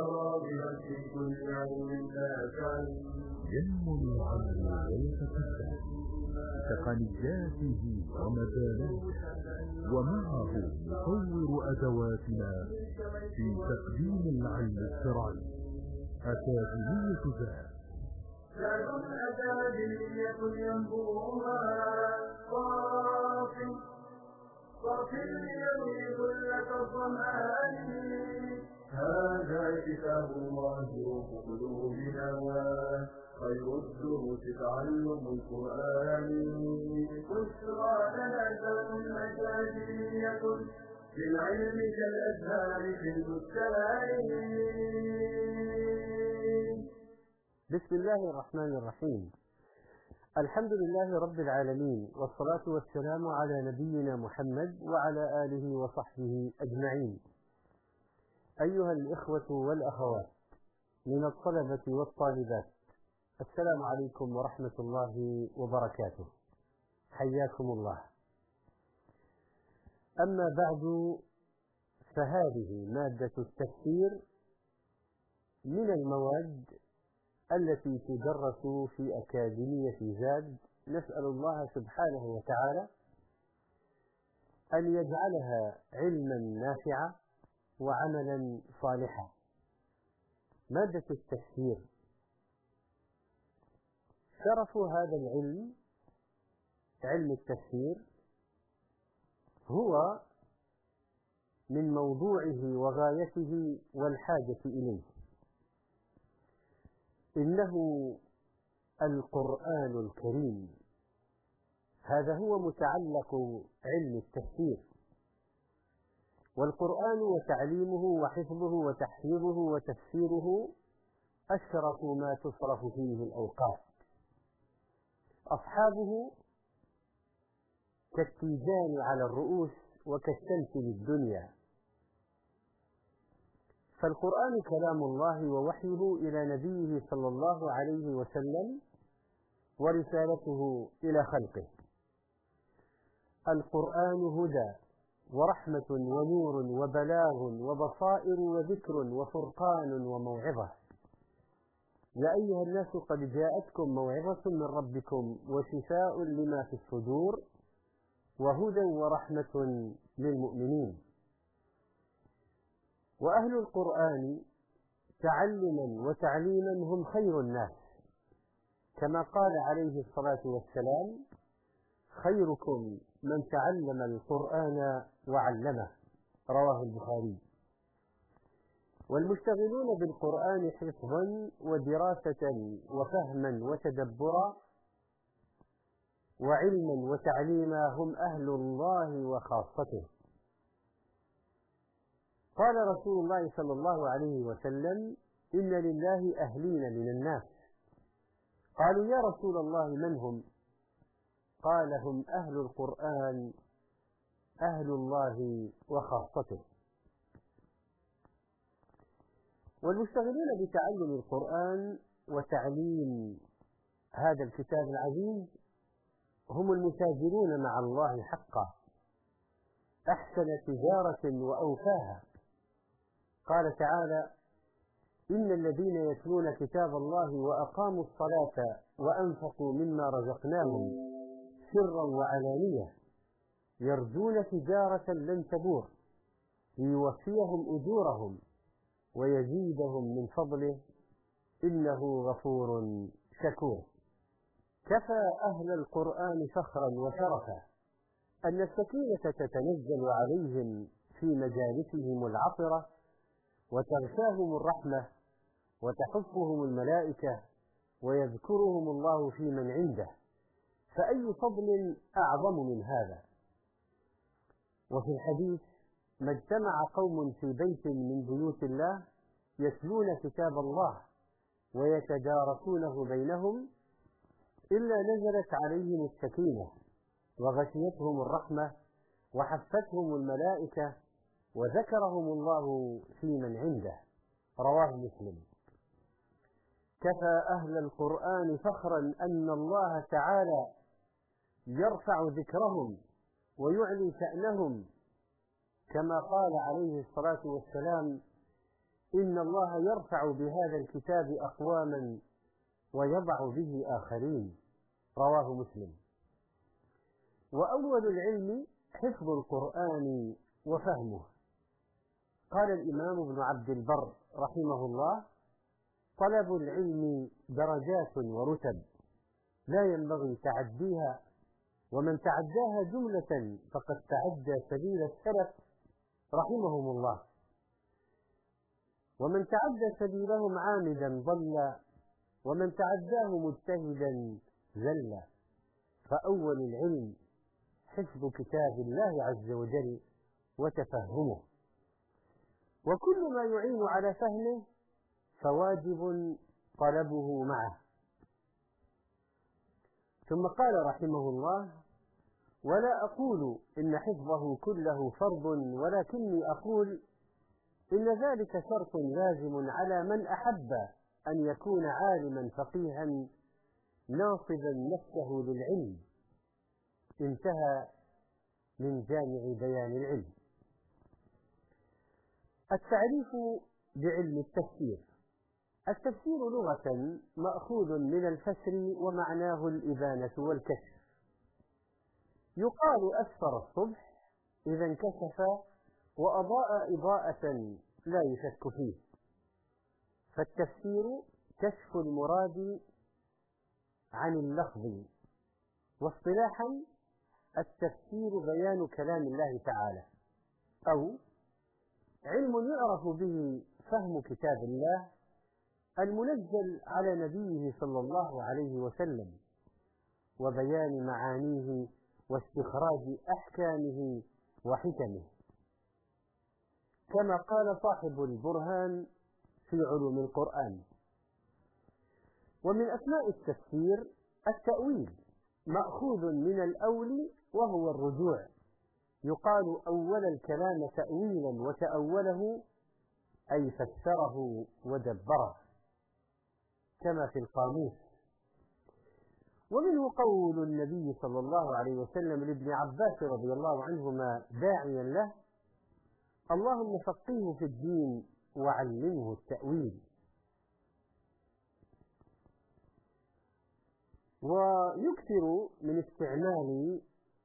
يرى بنفس كل علم نافع ينمو العلم ويتقدم تقنياته ومجالاته، ومعه نطور أدواتنا في تقديم العلم الشرعي. أكاديمية زاد أكاديمية ينبوها صافي ليروي كل الظمآن. هذا كتاب الله روح قلوبنا، خير الدروس تعلم القرآن. بشرى لنا أكاديمية للعلم كالأزهار في البستان. بسم الله الرحمن الرحيم. الحمد لله رب العالمين، والصلاة والسلام على نبينا محمد وعلى آله وصحبه أجمعين. أيها الإخوة والأخوات من الطلبة والطالبات، السلام عليكم ورحمة الله وبركاته، حياكم الله. أما بعد، فهذه مادة التفسير من المواد التي تدرس في أكاديمية زاد. نسأل الله سبحانه وتعالى أن يجعلها علما نافعا وعملا صالحا. مادة التفسير شرف هذا العلم، علم التفسير، هو من موضوعه وغايته والحاجة إليه. إنه القرآن الكريم، هذا هو متعلق علم التفسير. والقرآن وتعليمه وحفظه وتحفيظه وتفسيره أشرف ما تصرف فيه الأوقات. أصحابه كالتيجان على الرؤوس وكالشمس للدنيا. فالقرآن كلام الله ووحيه إلى نبيه صلى الله عليه وسلم ورسالته إلى خلقه. القرآن هدى ورحمة ونور وبلاغ وبصائر وذكر وفرقان وموعظة. يا أيها الناس قد جاءتكم موعظة من ربكم وشفاء لما في الصدور وهدى ورحمة للمؤمنين. وأهل القرآن تعلما وتعليما هم خير الناس، كما قال عليه الصلاة والسلام: خيركم من تعلم القرآن وعلمه، رواه البخاري. والمشتغلون بالقرآن حفظا ودراسة وفهما وتدبرا وعلما وتعليما هم أهل الله وخاصته. قال رسول الله صلى الله عليه وسلم: إن لله أهلين من الناس. قالوا: يا رسول الله من هم؟ قال: هم أهل القرآن، أهل الله وخاصته. والمشتغلون بتعلم القرآن وتعليم هذا الكتاب العزيز هم المتاجرون مع الله حقا، أحسن تجارة وأوفاها. قال تعالى: إن الذين يتلون كتاب الله وأقاموا الصلاة وأنفقوا مما رزقناهم سرا وعلانية يرجون تجارة لن تبور ليوفيهم أجورهم ويزيدهم من فضله إنه غفور شكور. كفى أهل القرآن فخرا وشرفا أن السكينة تتنزل عليهم في مجالسهم العطرة وتغشاهم الرحمة وتحفهم الملائكة ويذكرهم الله في من عنده، فأي فضل أعظم من هذا؟ وفي الحديث: ما اجتمع قوم في بيت من بيوت الله يتلون كتاب الله ويتدارسونه بينهم إلا نزلت عليهم السكينة وغشيتهم الرحمة وحفتهم الملائكة وذكرهم الله في من عنده، رواه مسلم. كفى أهل القرآن فخرا أن الله تعالى يرفع ذكرهم ويعلي شأنهم، كما قال عليه الصلاة والسلام: إن الله يرفع بهذا الكتاب أقواما ويضع به آخرين. رواه مسلم. وأول العلم حفظ القرآن وفهمه. قال الإمام ابن عبد البر رحمه الله: طلب العلم درجات ورتب لا ينبغي تعديها، ومن تعداها جملة فقد تعدى سبيل السلف رحمهم الله، ومن تعدى سبيلهم عامدا ضل، ومن تعداه مجتهدا زل. فأول العلم حفظ كتاب الله عز وجل وتفهمه، وكل ما يعين على فهمه فواجب طلبه معه. ثم قال رحمه الله: ولا أقول إن حفظه كله فرض، ولكني أقول إن ذلك شرط لازم على من أحب أن يكون عالما فقيها ناصبا نفسه للعلم. انتهى من جامع بيان العلم. التعريف بعلم التفسير. التفسير لغة مأخوذ من الفسر، ومعناه الإبانة والكشف. يقال أسفر الصبح إذا انكشف وأضاء إضاءة لا يشك فيه. فالتفسير كشف المراد عن اللفظ. واصطلاحا التفسير بيان كلام الله تعالى، أو علم يعرف به فهم كتاب الله المنزل على نبيه صلى الله عليه وسلم، وبيان معانيه واستخراج أحكامه وحكمه، كما قال صاحب البرهان في علوم القرآن. ومن أسماء التفسير التأويل، مأخوذ من الأول وهو الرجوع. يقال أول الكلام تأويلا، وتأوله أي فسره ودبره، كما في القاموس. ومنه قول النبي صلى الله عليه وسلم لابن عباس رضي الله عنهما داعيا له: اللهم فقهه في الدين وعلمه التأويل. ويكثر من استعمال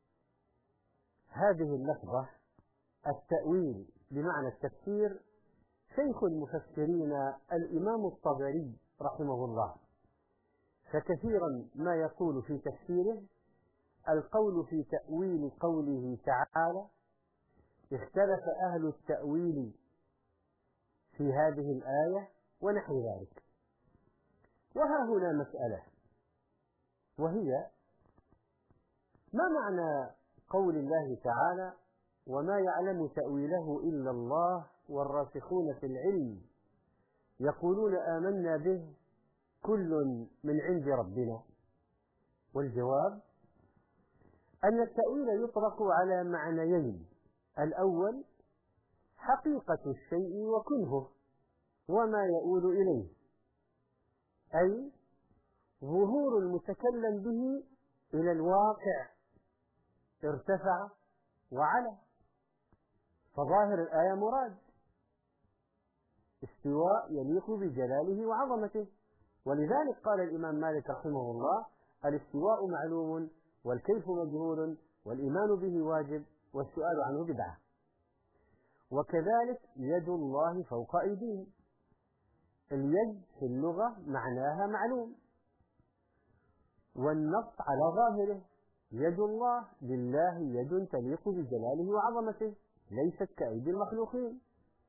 هذه اللفظة التأويل بمعنى التفسير شيخ المفسرين الإمام الطبري رحمه الله، فكثيرا ما يقول في تفسيره: القول في تأويل قوله تعالى: اختلف أهل التأويل في هذه الآية، ونحو ذلك. وها هنا مسألة، وهي: ما معنى قول الله تعالى: وما يعلم تأويله إلا الله والراسخون في العلم يقولون آمنا به كل من عند ربنا؟ والجواب أن التأويل يطلق على معنيين: الأول حقيقة الشيء وكنهه وما يؤول إليه، أي ظهور المتكلم به إلى الواقع، ارتفع وعلى. فظاهر الآية مراد استواء يليق بجلاله وعظمته، ولذلك قال الإمام مالك رحمه الله: الاستواء معلوم والكيف مجهول والإيمان به واجب والسؤال عنه بدعة. وكذلك يد الله فوق أيديهم. اليد في اللغة معناها معلوم، والنص على ظاهره: يد الله، لله يد تليق بجلاله وعظمته، ليست كأيدي المخلوقين.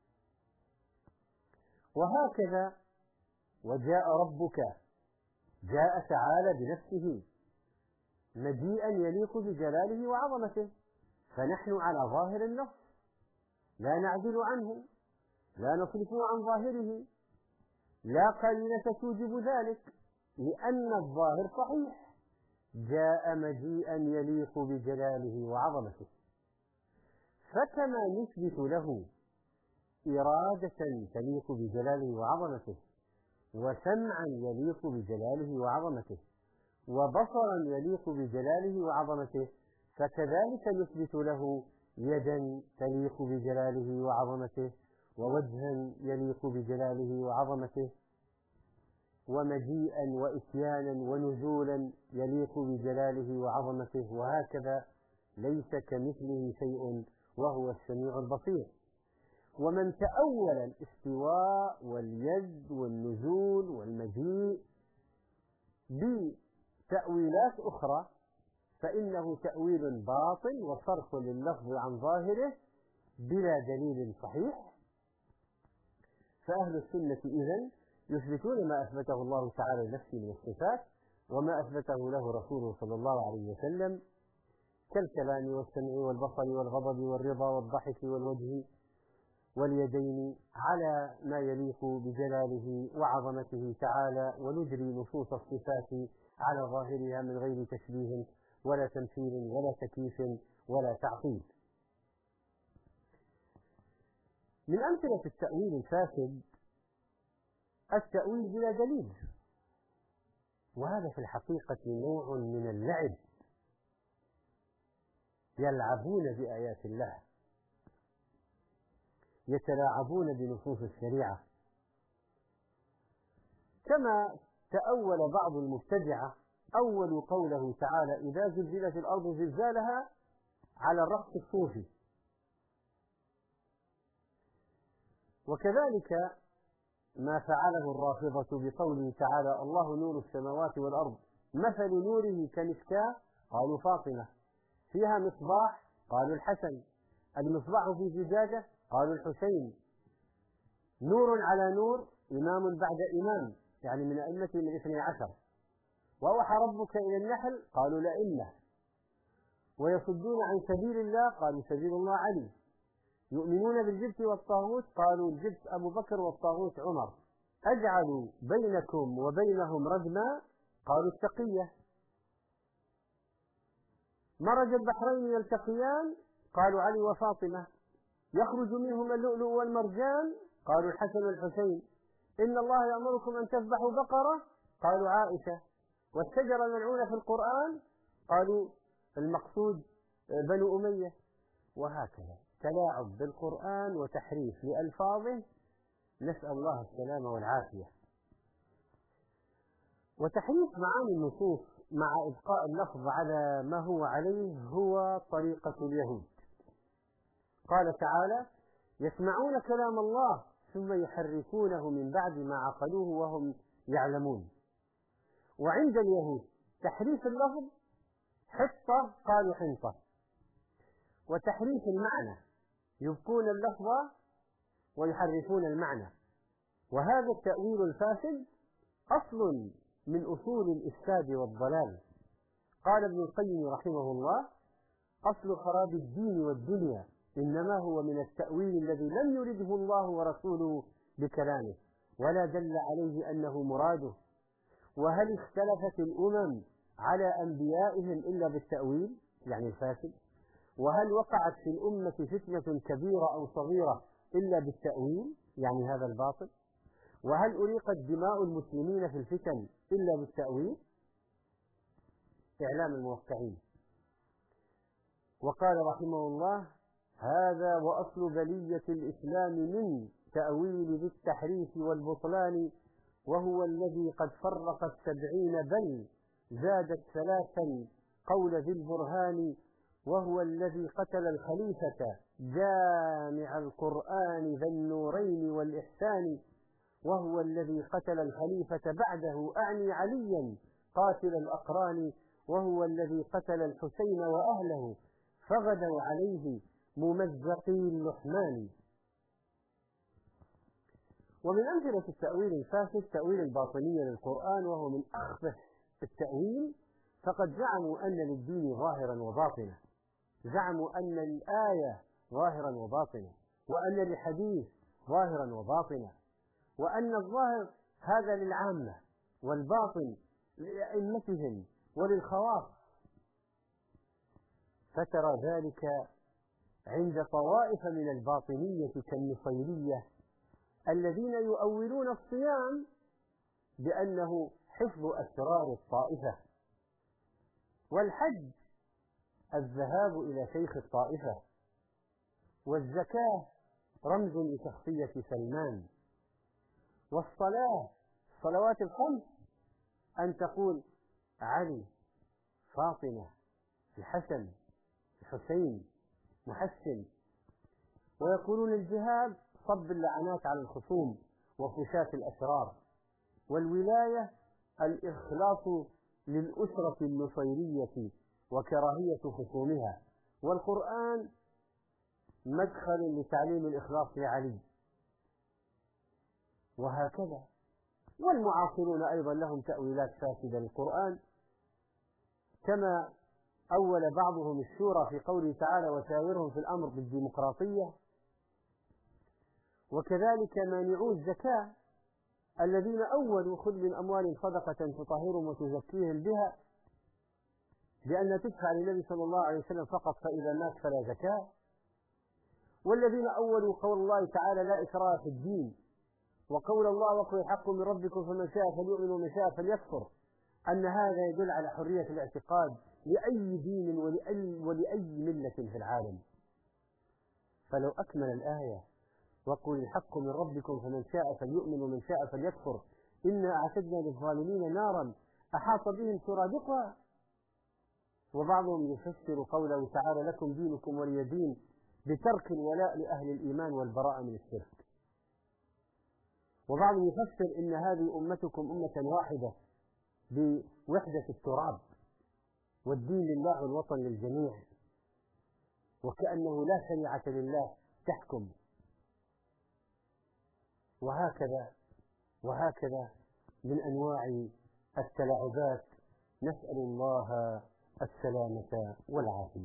وهكذا وجاء ربك، جاء تعالى بنفسه مجيئا يليق بجلاله وعظمته، فنحن على ظاهر النص لا نعدل عنه، لا نصرفه عن ظاهره، لا قرينة توجب ذلك، لأن الظاهر صحيح: جاء مجيئا يليق بجلاله وعظمته. فكما نثبت له إرادة تليق بجلاله وعظمته، وسمعا يليق بجلاله وعظمته، وبصرا يليق بجلاله وعظمته، فكذلك نثبت له يدا تليق بجلاله وعظمته، ووجها يليق بجلاله وعظمته، ومجيئا وإتيانا ونزولا يليق بجلاله وعظمته، وهكذا ليس كمثله شيء وهو السميع البصير. ومن تأول الاستواء واليد والنزول والمجيء بتأويلات أخرى فإنه تأويل باطل وصرف لللفظ عن ظاهره بلا دليل صحيح. فأهل السنة إذن يثبتون ما أثبته الله تعالى لنفسه من الصفات وما أثبته له رسوله صلى الله عليه وسلم كالكلام والسمع والبصر والغضب والرضا والضحك والوجه واليدين على ما يليق بجلاله وعظمته تعالى، ونجري نصوص الصفات على ظاهرها من غير تشبيه ولا تمثيل ولا تكييف ولا تعطيل. من أمثلة التأويل الفاسد التأويل بلا دليل، وهذا في الحقيقة نوع من اللعب، يلعبون بآيات الله، يتلاعبون بنصوص الشريعة، كما تأول بعض المبتدعة أول قوله تعالى إذا زلزلت الأرض زلزالها على الرقص الصوفي. وكذلك ما فعله الرافضة بقوله تعالى الله نور السماوات والأرض مثل نوره كمشكاة قالوا فاطمة فيها مصباح قالوا الحسن، المصباح في زجاجة قالوا الحسين، نور على نور إمام بعد إمام يعني من أئمة من 12، وأوحى ربك إلى النحل قالوا لئمة، ويصدون عن سبيل الله قالوا سبيل الله علي، يؤمنون بالجبت والطاغوت قالوا الجبت أبو بكر والطاغوت عمر، أجعلوا بينكم وبينهم ردما قالوا التقية، مرج البحرين يلتقيان قالوا علي وفاطمة، يخرج منهما اللؤلؤ والمرجان قالوا الحسن والحسين، إن الله يأمركم أن تذبحوا بقرة قالوا عائشة، والشجرة الملعونة في القرآن قالوا المقصود بنو أمية. وهكذا تلاعب بالقرآن وتحريف لألفاظه، نسأل الله السلامة والعافية. وتحريف معاني النصوص مع إبقاء اللفظ على ما هو عليه هو طريقة اليهود. قال تعالى يسمعون كلام الله ثم يحرفونه من بعد ما عقلوه وهم يعلمون. وعند اليهود تحريف اللفظ حطة قالوا حنطة، وتحريف المعنى يبقون اللفظ ويحرفون المعنى، وهذا التأويل الفاسد أصل من أصول الإفساد والضلال. قال ابن القيم رحمه الله أصل خراب الدين والدنيا إنما هو من التأويل الذي لم يرده الله ورسوله بكلامه ولا دل عليه أنه مراده. وهل اختلفت الأمم على أنبيائهم إلا بالتأويل يعني الفاسد؟ وهل وقعت في الأمة فتنة كبيرة أو صغيرة إلا بالتأويل يعني هذا الباطل؟ وهل أريقت دماء المسلمين في الفتن إلا بالتأويل؟ إعلام الموقعين. وقال رحمه الله هذا وأصل بلية الإسلام من تأويل ذي التحريف والبطلان، وهو الذي قد فرق 70 بل زادت 3 قول ذي البرهان، وهو الذي قتل الخليفة جامع القرآن ذا النورين والإحسان، وهو الذي قتل الخليفة بعده أعني عليا قاتل الأقران، وهو الذي قتل الحسين وأهله فغدوا عليه ممزقي اللحمان. ومن أمثلة التأويل الفاسد تأويل الباطنية للقرآن، وهو من أخبث التأويل، فقد زعموا أن للدين ظاهرا وباطنا، زعموا أن الآية ظاهرا وباطنا، وأن للحديث ظاهرا وباطنا، وأن الظاهر هذا للعامة والباطن لأئمتهم وللخواص. فترى ذلك عند طوائف من الباطنية كالنصيرية الذين يؤولون الصيام بأنه حفظ أسرار الطائفة، والحج الذهاب إلى شيخ الطائفة، والزكاة رمز لشخصية سلمان. الصلوات الخمس أن تقول علي، فاطمة، الحسن، الحسين، محسن. ويقولون الجهاد صب اللعنات على الخصوم وفشاة الأشرار. والولاية الإخلاص للأسرة النصيرية وكراهية خصومها. والقرآن مدخل لتعليم الإخلاص لعلي، وهكذا. والمعاصرون أيضا لهم تأويلات فاسدة للقرآن، كما أول بعضهم الشورى في قوله تعالى وشاورهم في الأمر بالديمقراطية. وكذلك مانعو الزكاة الذين أولوا خذ من أموالهم صدقة تطهرهم وتزكيهم بها، لأن تدفع للنبي صلى الله عليه وسلم فقط فإذا مات فلا زكاة. والذين أولوا قول الله تعالى لا إكراه في الدين، وقول الله وقل الحق من ربكم فمن شاء فليؤمن ومن شاء فليكفر، أن هذا يدل على حرية الاعتقاد لأي دين ولأي ملة في العالم. فلو أكمل الآية وقل الحق من ربكم فمن شاء فليؤمن ومن شاء فليكفر إنا أعتدنا للظالمين نارا أحاط بهم سرادقها. وبعضهم يفسر قوله تعالى لكم دينكم ولي دين بترك الولاء لأهل الإيمان والبراءة من الشرك. وبعضهم يفسر إن هذه أمتكم أمة واحدة بوحدة التراب والدين لله والوطن للجميع، وكأنه لا شريعة لله تحكم. وهكذا من أنواع التلاعبات، نسأل الله السلامة والعافية.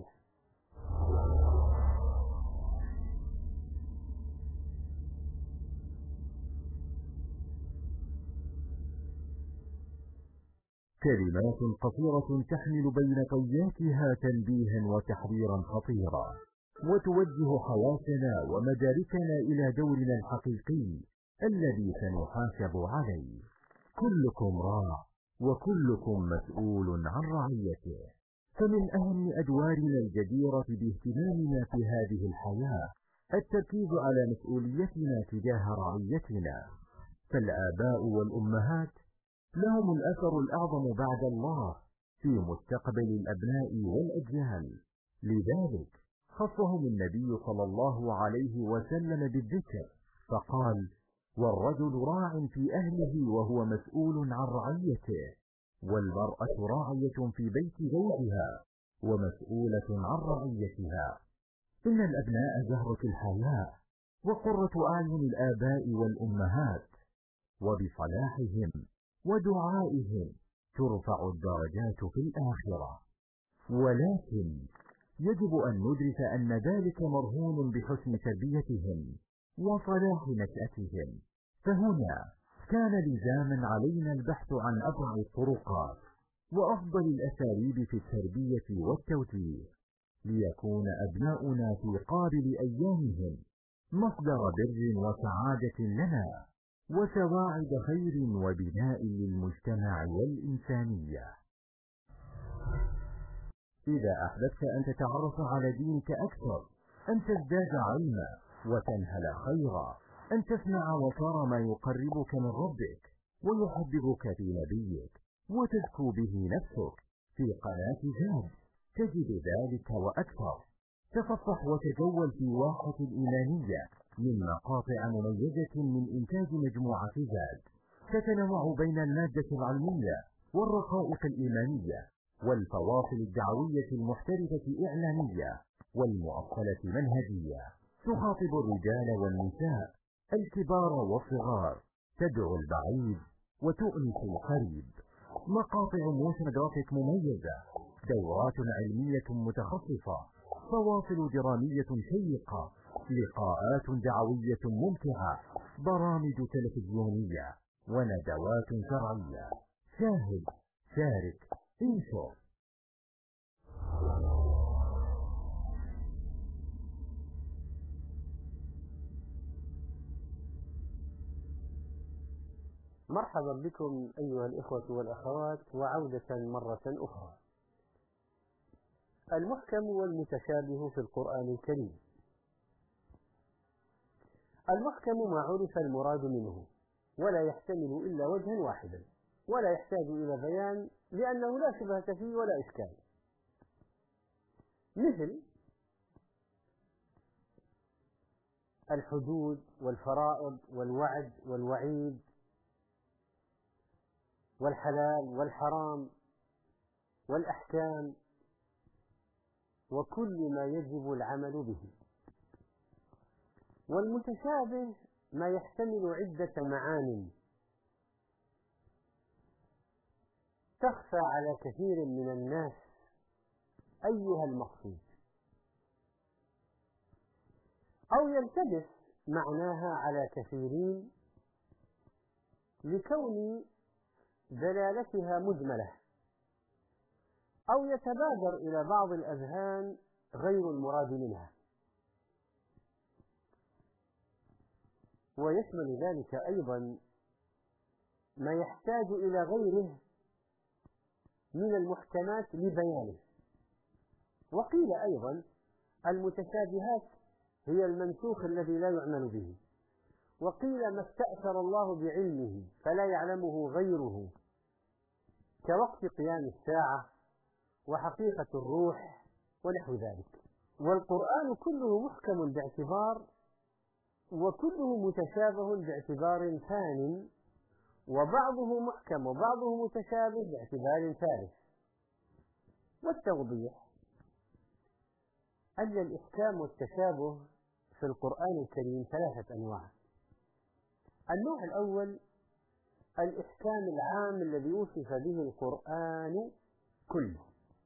كلمات قصيرة تحمل بين طياتها تنبيها وتحذيرا خطيرا، وتوجه حياتنا ومداركنا إلى دورنا الحقيقي الذي سنحاسب عليه. كلكم راع وكلكم مسؤول عن رعيته. فمن أهم أدوارنا الجديرة باهتمامنا في هذه الحياة التركيز على مسؤوليتنا تجاه رعيتنا. فالآباء والأمهات لهم الأثر الأعظم بعد الله في مستقبل الأبناء والأجيال. لذلك خصهم النبي صلى الله عليه وسلم بالذكر، فقال والرجل راع في أهله وهو مسؤول عن رعيته، والمرأة راعية في بيت زوجها ومسؤولة عن رعيتها. إن الأبناء زهرة الحياة وقرة أعين الآباء والأمهات، وبصلاحهم ودعائهم ترفع الدرجات في الآخرة. ولكن يجب أن ندرك أن ذلك مرهون بحسن تربيتهم وصلاح نشأتهم. فهنا كان لزاما علينا البحث عن أبرع الطرقات وأفضل الأساليب في التربية والتوجيه، ليكون أبناؤنا في قابل أيامهم مصدر بر وسعادة لنا وسواعد خير وبناء للمجتمع والإنسانية. إذا أحببت أن تتعرف على دينك أكثر، أن تزداد علما وتنهل خيرا، أن تسمع وترى ما يقربك من ربك ويحببك في نبيك وتزكو به نفسك، في قناة زاد تجد ذلك وأكثر. تصفح وتجول في واحة الإيمانية من مقاطع مميزة من إنتاج مجموعة زاد، تتنوع بين المادة العلمية والرقائق الإيمانية والفواصل الدعوية المحترفة إعلانية والمؤصلة منهجية. تخاطب الرجال والنساء، الكبار والصغار، تدعو البعيد وتؤنس القريب. مقاطع موشن جرافيك مميزة، دورات علمية متخصصة، فواصل درامية شيقة، لقاءات دعوية ممتعة، برامج تلفزيونية وندوات شرعية. شاهد، شارك، انشر. مرحبا بكم أيها الإخوة والأخوات، وعودة مرة أخرى. المحكم والمتشابه في القرآن الكريم. المحكم ما عرف المراد منه ولا يحتمل إلا وجها واحدا ولا يحتاج إلى بيان لأنه لا شبهة فيه ولا إشكال، مثل الحدود والفرائض والوعد والوعيد والحلال والحرام والأحكام وكل ما يجب العمل به. والمتشابه ما يحتمل عدة معان تخفى على كثير من الناس أيها المقصود، أو يلتبس معناها على كثيرين لكون دلالتها مجملة، أو يتبادر إلى بعض الأذهان غير المراد منها، ويشمل ذلك أيضا ما يحتاج إلى غيره من المحكمات لبيانه. وقيل أيضا المتشابهات هي المنسوخ الذي لا يعمل به، وقيل ما استأثر الله بعلمه فلا يعلمه غيره كوقت قيام الساعة وحقيقة الروح ونحو ذلك. والقرآن كله محكم باعتبار وكله متشابه باعتبار ثان، وبعضه محكم وبعضه متشابه باعتبار ثالث. والتوضيح أن الإحكام والتشابه في القرآن الكريم ثلاثة أنواع. النوع الأول الإحكام العام الذي وصف به القرآن كله،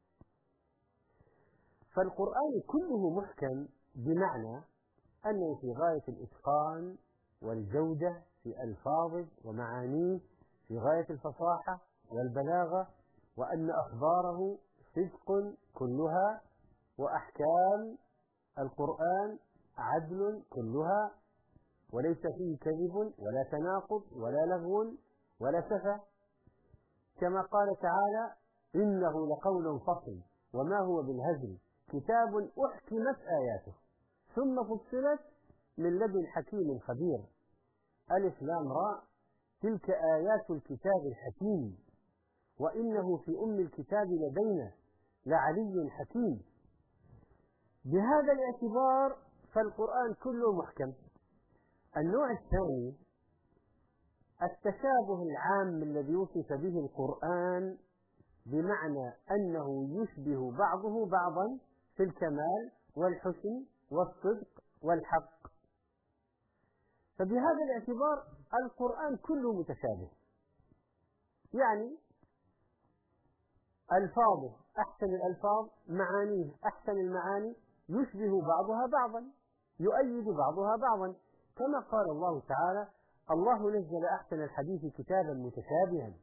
فالقرآن كله محكم بمعنى أنه في غاية الإتقان والجودة في ألفاظه ومعانيه، في غاية الفصاحة والبلاغة، وأن أخباره صدق كلها، وأحكام القرآن عدل كلها، وليس فيه كذب ولا تناقض ولا لغو ولا سفه، كما قال تعالى: إنه لقول فصل وما هو بالهزل كتاب أحكمت آياته ثم فصلت من لدن حكيم خبير. ألف لام راء، تلك آيات الكتاب الحكيم وإنه في أم الكتاب لدينا لعلي حكيم. بهذا الاعتبار فالقرآن كله محكم. النوع الثاني التشابه العام الذي وصف به القرآن بمعنى أنه يشبه بعضه بعضا في الكمال والحسن والصدق والحق. فبهذا الاعتبار القرآن كله متشابه، يعني ألفاظه أحسن الألفاظ، معانيه أحسن المعاني، يشبه بعضها بعضا، يؤيد بعضها بعضا، كما قال الله تعالى: الله نزل أحسن الحديث كتابا متشابها.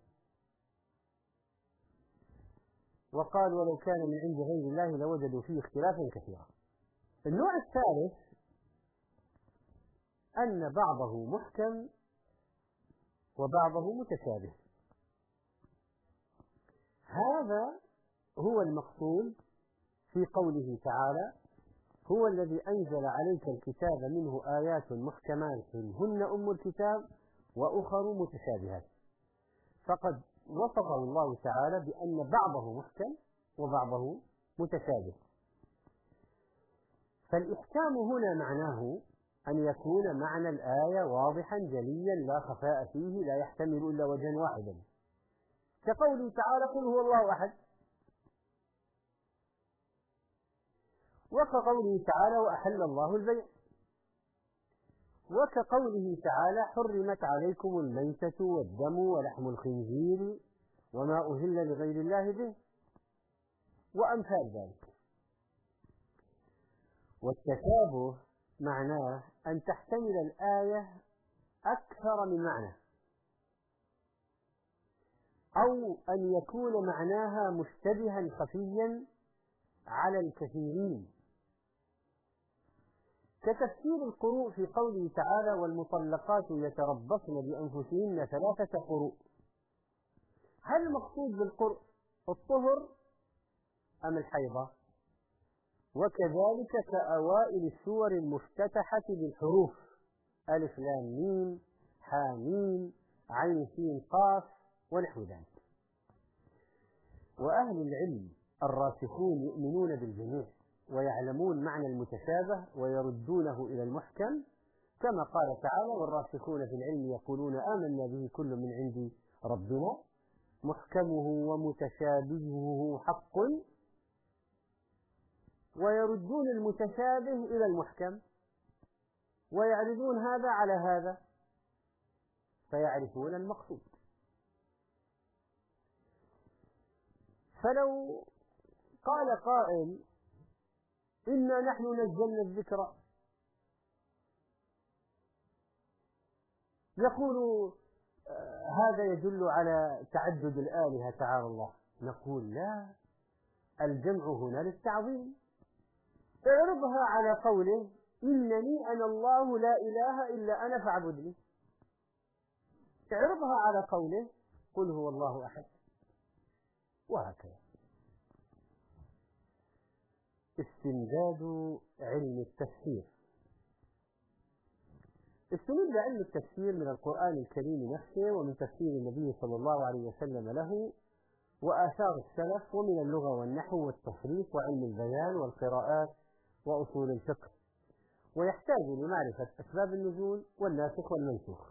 وقال: ولو كان من عند غير الله لوجدوا فيه اختلافا كثيرا. النوع الثالث أن بعضه محكم وبعضه متشابه. هذا هو المقصود في قوله تعالى: هو الذي أنزل عليك الكتاب منه آيات محكمات هن أم الكتاب وأخر متشابهات. فقد وصفه الله تعالى بأن بعضه محكم وبعضه متشابه. فالإحكام هنا معناه أن يكون معنى الآية واضحا جليا لا خفاء فيه، لا يحتمل إلا وجها واحدا، كقوله تعالى: قل هو الله أحد، وكقوله تعالى: وأحل الله البيع، وكقوله تعالى: حرمت عليكم الميتة والدم ولحم الخنزير وما أهل لغير الله به، وأمثال ذلك. والتشابه معناه أن تحتمل الآية أكثر من معنى، أو أن يكون معناها مشتبها خفيا على الكثيرين، كتفسير القروء في قوله تعالى: والمطلقات يتربصن بأنفسهن 3 قروء. هل المقصود بالقرء الطهر أم الحيضة؟ وكذلك كأوائل السور المفتتحة بالحروف ألف لام ميم حاميم عين سين قاف ونحو ذلك. وأهل العلم الراسخون يؤمنون بالجميع ويعلمون معنى المتشابه ويردونه إلى المحكم، كما قال تعالى: والراسخون في العلم يقولون آمنا به كل من عند ربنا محكمه ومتشابهه حق، ويردون المتشابه إلى المحكم ويعرضون هذا على هذا فيعرفون المقصود. فلو قال قائل: إنا نحن نزلنا الذكر، يقول هذا يدل على تعدد الآلهة تعالى الله. نقول: لا، الجمع هنا للتعظيم. اعرضها على قوله: إنني أنا الله لا إله إلا أنا فاعبدني. اعرضها على قوله: قل هو الله أحد. وهكذا. استمداد علم التفسير. استمد علم التفسير من القرآن الكريم نفسه ومن تفسير النبي صلى الله عليه وسلم له وآثار السلف، ومن اللغة والنحو والتصريف وعلم البيان والقراءات وأصول الفقه، ويحتاج لمعرفة أسباب النزول والناسخ والمنسوخ.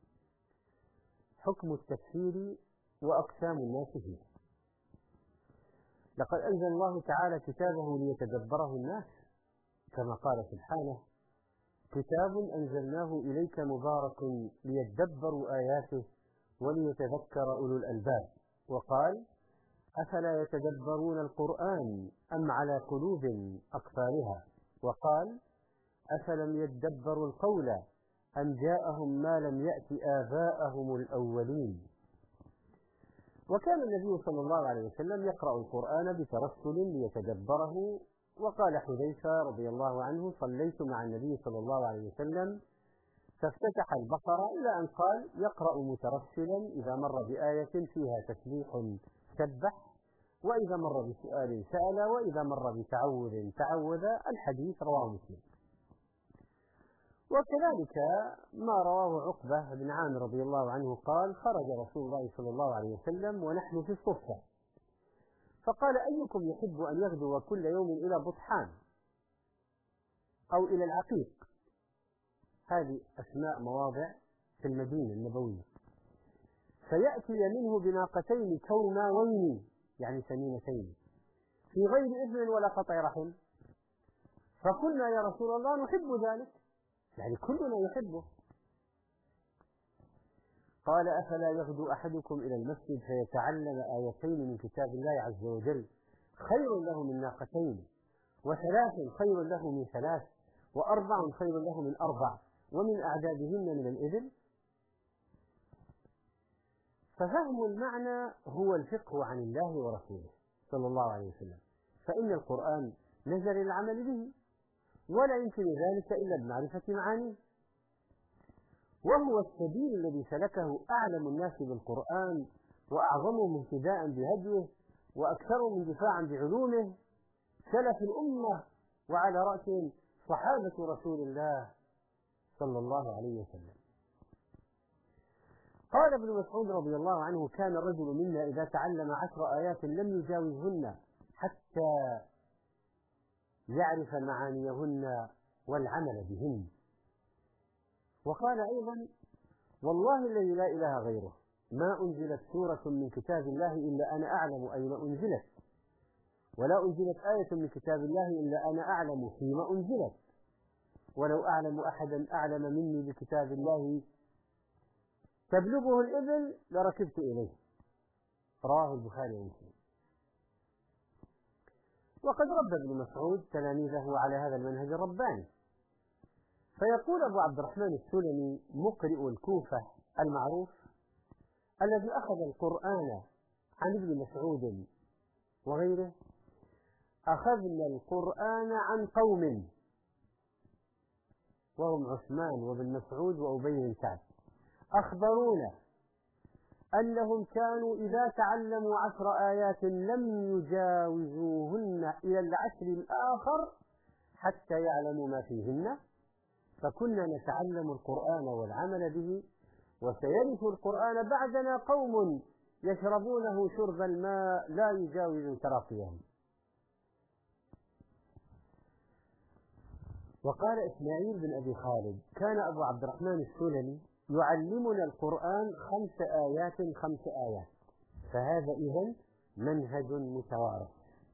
حكم التفسير وأقسام الناس فيه. لقد أنزل الله تعالى كتابه ليتدبره الناس، كما قال سبحانه: كتاب أنزلناه إليك مبارك ليدبروا آياته وليتذكر أولو الألباب. وقال: أفلا يتدبرون القرآن أم على قلوب أقفالها. وقال: أفلم يدبروا القول أم جاءهم ما لم يأت آباءهم الأولين. وكان النبي صلى الله عليه وسلم يقرأ القرآن بترسل ليتدبره. وقال حذيفة رضي الله عنه: صليت مع النبي صلى الله عليه وسلم فافتتح البقرة إلى أن قال: يقرأ مترسلا إذا مر بآية فيها تسبيح سبح، وإذا مر بسؤال سأل، وإذا مر بتعوذ تعوذ. الحديث رواه مسلم. وكذلك ما رواه عقبة بن عامر رضي الله عنه قال: خرج رسول الله صلى الله عليه وسلم ونحن في الصفة، فقال: أيكم يحب أن يغدو كل يوم إلى بطحان أو إلى العقيق؟ هذه أسماء مواضع في المدينة النبوية. فيأتي منه بناقتين كوماوين، يعني سمينتين، في غير إذن ولا قطع رحم. فقلنا: يا رسول الله نحب ذلك، يعني كلنا يحبه. قال: أفلا يغدو أحدكم إلى المسجد فيتعلم آيتين من كتاب الله عز وجل خير له من ناقتين، وثلاث خير له من ثلاث، وأربع خير له من أربع، ومن أعدادهن من الإبل. ففهم المعنى هو الفقه عن الله ورسوله صلى الله عليه وسلم، فإن القرآن نزل للعمل به، ولا يمكن ذلك إلا بمعرفة معانيه. وهو السبيل الذي سلكه أعلم الناس بالقرآن وأعظمهم اهتداء بهديه وأكثرهم اندفاعا بعلومه، سلف الأمة، وعلى رأسهم صحابة رسول الله صلى الله عليه وسلم. قال ابن مسعود رضي الله عنه: كان الرجل منا إذا تعلم 10 آيات لم يجاوزهن حتى يعرف معانيهن والعمل بهن. وقال أيضا: والله الذي لا إله غيره ما أنزلت سورة من كتاب الله إلا أنا أعلم أين أنزلت، ولا أنزلت آية من كتاب الله إلا أنا أعلم فيما أنزلت، ولو أعلم أحدا أعلم مني بكتاب الله تبلغه الإبل لركبت إليه. رواه البخاري ومسلم. وقد ربى ابن مسعود تلاميذه على هذا المنهج الرباني. فيقول أبو عبد الرحمن السلمي مقرئ الكوفة المعروف الذي أخذ القرآن عن ابن مسعود وغيره: أخذنا القرآن عن قوم، وهم عثمان وابن مسعود وأبي بن كعب، أخبرونا أنهم كانوا إذا تعلموا 10 آيات لم يجاوزوهن إلى العشر الآخر حتى يعلموا ما فيهن، فكنا نتعلم القرآن والعمل به، وسيرث القرآن بعدنا قوم يشربونه شرب الماء لا يجاوز تراقيهم. وقال إسماعيل بن أبي خالد: كان أبو عبد الرحمن السلمي يعلمنا القرآن 5 آيات 5 آيات، فهذا إذن منهج متوارث.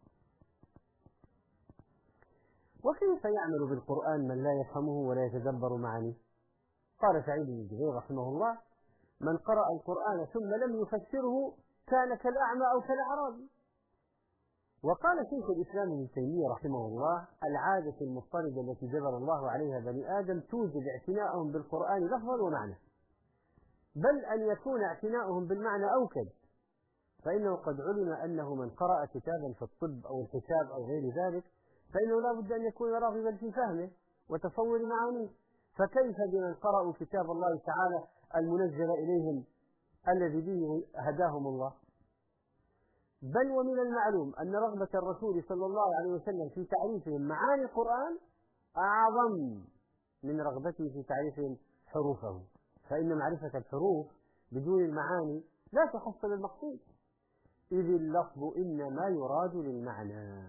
وكيف يعمل بالقرآن من لا يفهمه ولا يتدبر معانيه؟ قال سعيد بن جبير رحمه الله: من قرأ القرآن ثم لم يفسره كان كالأعمى أو كالأعرابي. وقال شيخ الإسلام ابن تيمية رحمه الله: العادة المضطردة التي جبل الله عليها بني آدم توجب اعتناءهم بالقرآن لفظا ومعنى، بل أن يكون اعتناؤهم بالمعنى أوكد، فإنه قد علم أنه من قرأ كتابا في الطب أو الحساب أو غير ذلك فإنه لا بد أن يكون راغبا في فهمه وتصور معانيه، فكيف بمن قرأوا كتاب الله تعالى المنزل إليهم الذي به هداهم الله؟ بل ومن المعلوم أن رغبة الرسول صلى الله عليه وسلم في تعريفهم معاني القرآن أعظم من رغبته في تعريفهم حروفه، فإن معرفة الحروف بدون المعاني لا تحصل المقصود، إذ اللفظ إنما يراد للمعنى.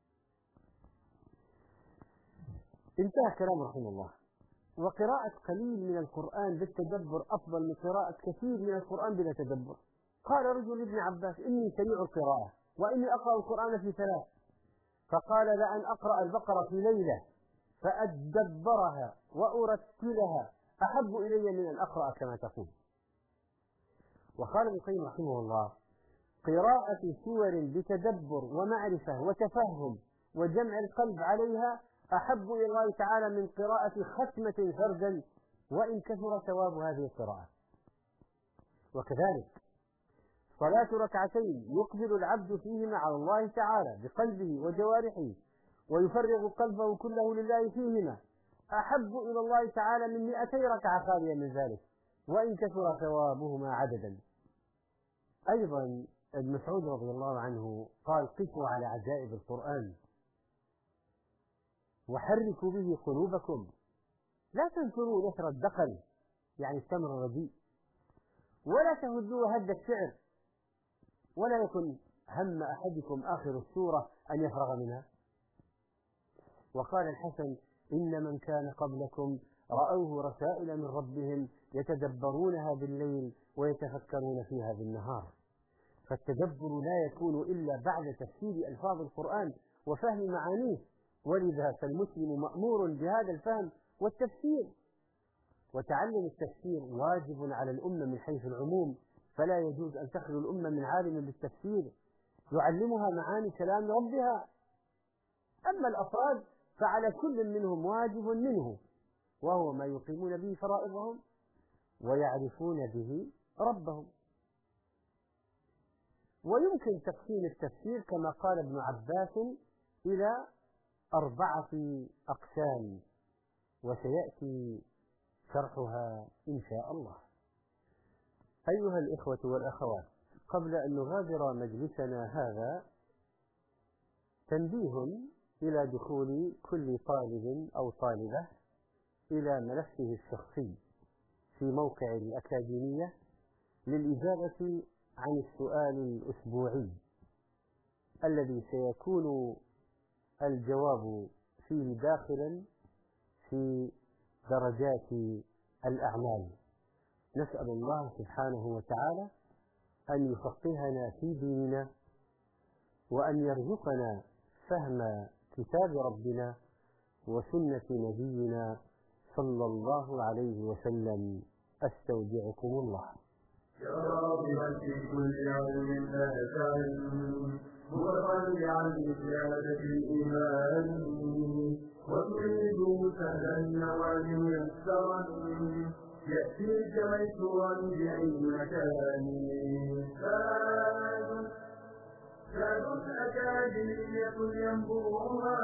انتهى كلام رحمه الله. وقراءة قليل من القرآن بالتدبر أفضل من قراءة كثير من القرآن بلا تدبر. قال رجل لابن عباس: إني سريع القراءة وإني أقرأ القرآن في 3، فقال: لأن أقرأ البقرة في ليلة فأدبرها وأرتلها أحب إلي من أن أقرأ كما تقول. وقال ابن القيم رحمه الله: قراءة سور بتدبر ومعرفة وتفهم وجمع القلب عليها أحب إلى الله تعالى من قراءة ختمة فردا وإن كثر ثواب هذه القراءة. وكذلك صلاة ركعتين يقبل العبد فيهما على الله تعالى بقلبه وجوارحه ويفرغ قلبه كله لله فيهما أحب إلى الله تعالى من 200 ركعة خالية من ذلك وإن كثر ثوابهما عددا. أيضا ابن مسعود رضي الله عنه قال: قفوا على عجائب القرآن وحركوا به قلوبكم، لا تنثروا نثر الدخل يعني التمر الرديء، ولا تهزوا هد الشعر، ولا يكن هم أحدكم آخر السورة أن يفرغ منها. وقال الحسن: إن من كان قبلكم رأوه رسائل من ربهم يتدبرونها بالليل ويتفكرون فيها بالنهار. فالتدبر لا يكون إلا بعد تفسير ألفاظ القرآن وفهم معانيه، ولذا فالمسلم مأمور بهذا الفهم والتفسير. وتعلم التفسير واجب على الأمة من حيث العموم، فلا يجوز أن تخلو الأمة من عالم بالتفسير يعلمها معاني كلام ربها. أما الأفراد فعلى كل منهم واجب منه، وهو ما يقيمون به فرائضهم ويعرفون به ربهم. ويمكن تقسيم التفسير كما قال ابن عباس إلى 4 أقسام، وسيأتي شرحها إن شاء الله. أيها الإخوة والأخوات، قبل أن نغادر مجلسنا هذا تنبيه إلى دخول كل طالب أو طالبة إلى ملفه الشخصي في موقع الأكاديمية للإجابة عن السؤال الأسبوعي الذي سيكون الجواب فيه داخلا في درجات الأعمال. نسأل الله سبحانه وتعالى أن يفقهنا في ديننا وأن يرزقنا فهم كتاب ربنا وسنة نبينا صلى الله عليه وسلم. أستودعكم الله. يا راغبا في كل علم نافع متطلعا لزيادة الإيمان وتريد سهلا النوال ميسرا يأتيك ميسورا بأي مكان. زاد أكاديمية ينبوها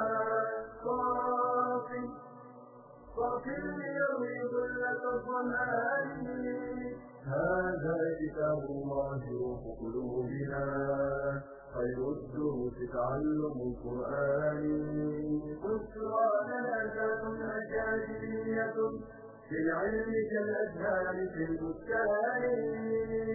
صافي ليروي ظلة الظمآن هذا كتاب الله روح قلوبنا خير الدروس تعلم القرآن بشرى جنازات أكاديمية في العلم كالأزهار في البستان